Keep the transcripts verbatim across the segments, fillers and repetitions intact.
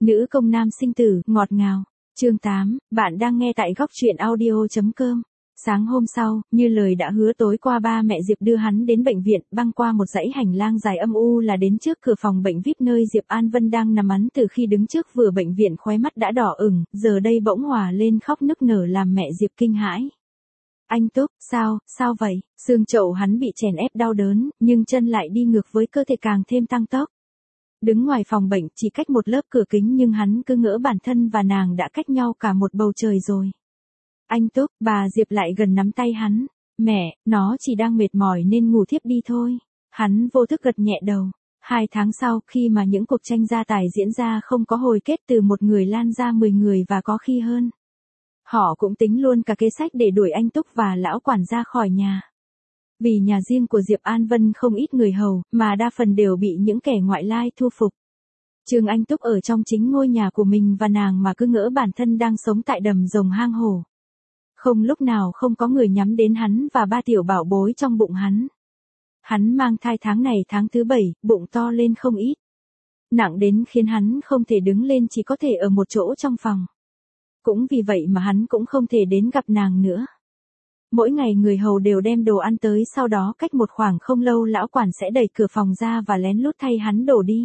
Nữ công nam sinh tử, ngọt ngào. Chương tám, bạn đang nghe tại góc truyện audio chấm com. Sáng hôm sau, như lời đã hứa tối qua ba mẹ Diệp đưa hắn đến bệnh viện, băng qua một dãy hành lang dài âm u là đến trước cửa phòng bệnh vi ai pi nơi Diệp An Vân đang nằm ắn từ khi đứng trước vừa bệnh viện khóe mắt đã đỏ ửng, giờ đây bỗng hòa lên khóc nức nở làm mẹ Diệp kinh hãi. Anh Túc, sao, sao vậy? Xương chậu hắn bị chèn ép đau đớn, nhưng chân lại đi ngược với cơ thể càng thêm tăng tốc. Đứng ngoài phòng bệnh chỉ cách một lớp cửa kính nhưng hắn cứ ngỡ bản thân và nàng đã cách nhau cả một bầu trời rồi. Anh Túc, bà Diệp lại gần nắm tay hắn. Mẹ, nó chỉ đang mệt mỏi nên ngủ thiếp đi thôi. Hắn vô thức gật nhẹ đầu. Hai tháng sau, khi mà những cuộc tranh gia tài diễn ra không có hồi kết từ một người lan ra mười người và có khi hơn. Họ cũng tính luôn cả kế sách để đuổi anh Túc và lão quản ra khỏi nhà. Vì nhà riêng của Diệp An Vân không ít người hầu, mà đa phần đều bị những kẻ ngoại lai thu phục. Trương Anh Túc ở trong chính ngôi nhà của mình và nàng mà cứ ngỡ bản thân đang sống tại đầm rồng hang hổ. Không lúc nào không có người nhắm đến hắn và ba tiểu bảo bối trong bụng hắn. Hắn mang thai tháng này tháng thứ bảy, bụng to lên không ít. Nặng đến khiến hắn không thể đứng lên, chỉ có thể ở một chỗ trong phòng. Cũng vì vậy mà hắn cũng không thể đến gặp nàng nữa. Mỗi ngày người hầu đều đem đồ ăn tới, sau đó cách một khoảng không lâu lão quản sẽ đẩy cửa phòng ra và lén lút thay hắn đổ đi.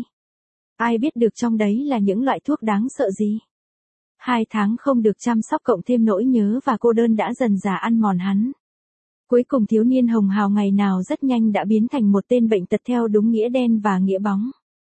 Ai biết được trong đấy là những loại thuốc đáng sợ gì. Hai tháng không được chăm sóc cộng thêm nỗi nhớ và cô đơn đã dần dà ăn mòn hắn. Cuối cùng thiếu niên hồng hào ngày nào rất nhanh đã biến thành một tên bệnh tật theo đúng nghĩa đen và nghĩa bóng.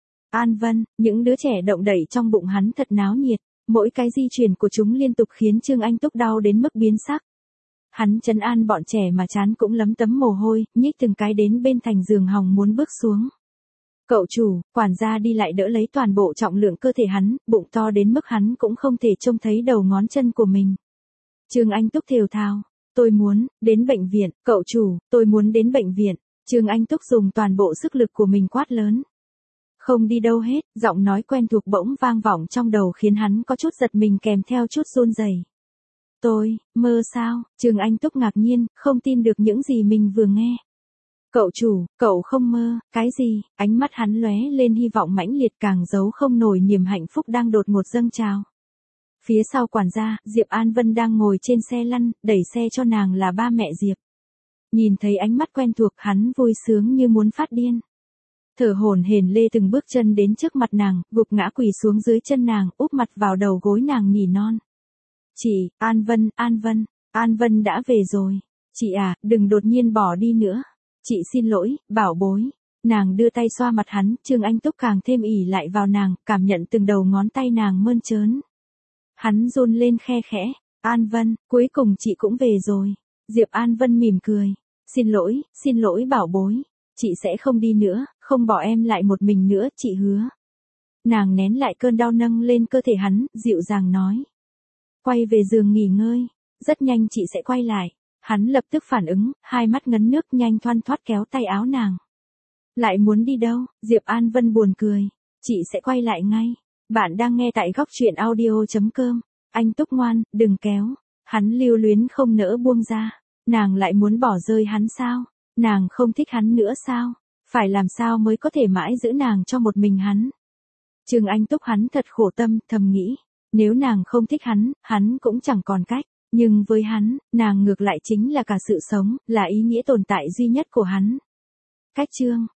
An Vân, những đứa trẻ động đẩy trong bụng hắn thật náo nhiệt, mỗi cái di chuyển của chúng liên tục khiến Trương Anh Túc đau đến mức biến sắc. Hắn trấn an bọn trẻ mà trán cũng lấm tấm mồ hôi, nhích từng cái đến bên thành giường hòng muốn bước xuống. Cậu chủ, quản gia đi lại đỡ lấy toàn bộ trọng lượng cơ thể hắn, bụng to đến mức hắn cũng không thể trông thấy đầu ngón chân của mình. Trương Anh Túc thều thào, tôi muốn, đến bệnh viện, cậu chủ, tôi muốn đến bệnh viện. Trương Anh Túc dùng toàn bộ sức lực của mình quát lớn. Không đi đâu hết, giọng nói quen thuộc bỗng vang vọng trong đầu khiến hắn có chút giật mình kèm theo chút run rẩy. Tôi, mơ sao? Trương Anh Túc ngạc nhiên, không tin được những gì mình vừa nghe. Cậu chủ, cậu không mơ, cái gì? Ánh mắt hắn lóe lên hy vọng mãnh liệt, càng giấu không nổi niềm hạnh phúc đang đột ngột dâng trào. Phía sau quản gia, Diệp An Vân đang ngồi trên xe lăn, đẩy xe cho nàng là ba mẹ Diệp. Nhìn thấy ánh mắt quen thuộc hắn vui sướng như muốn phát điên. Thở hổn hển lê từng bước chân đến trước mặt nàng, gục ngã quỳ xuống dưới chân nàng, úp mặt vào đầu gối nàng nỉ non. Chị, An Vân, An Vân, An Vân đã về rồi. Chị à, đừng đột nhiên bỏ đi nữa. Chị xin lỗi, bảo bối. Nàng đưa tay xoa mặt hắn, Trương Anh Túc càng thêm ỉ lại vào nàng, cảm nhận từng đầu ngón tay nàng mơn trớn. Hắn run lên khe khẽ, An Vân, cuối cùng chị cũng về rồi. Diệp An Vân mỉm cười. Xin lỗi, xin lỗi bảo bối. Chị sẽ không đi nữa, không bỏ em lại một mình nữa, chị hứa. Nàng nén lại cơn đau nâng lên cơ thể hắn, dịu dàng nói. Quay về giường nghỉ ngơi, rất nhanh chị sẽ quay lại. Hắn lập tức phản ứng, hai mắt ngấn nước nhanh thoăn thoắt kéo tay áo nàng. Lại muốn đi đâu? Diệp An Vân buồn cười. Chị sẽ quay lại ngay. Bạn đang nghe tại góc truyện audio chấm com. Anh Túc ngoan, đừng kéo. Hắn lưu luyến không nỡ buông ra. Nàng lại muốn bỏ rơi hắn sao? Nàng không thích hắn nữa sao? Phải làm sao mới có thể mãi giữ nàng cho một mình hắn? Trương Anh Túc hắn thật khổ tâm, thầm nghĩ. Nếu nàng không thích hắn, hắn cũng chẳng còn cách. Nhưng với hắn, nàng ngược lại chính là cả sự sống, là ý nghĩa tồn tại duy nhất của hắn. Cách chương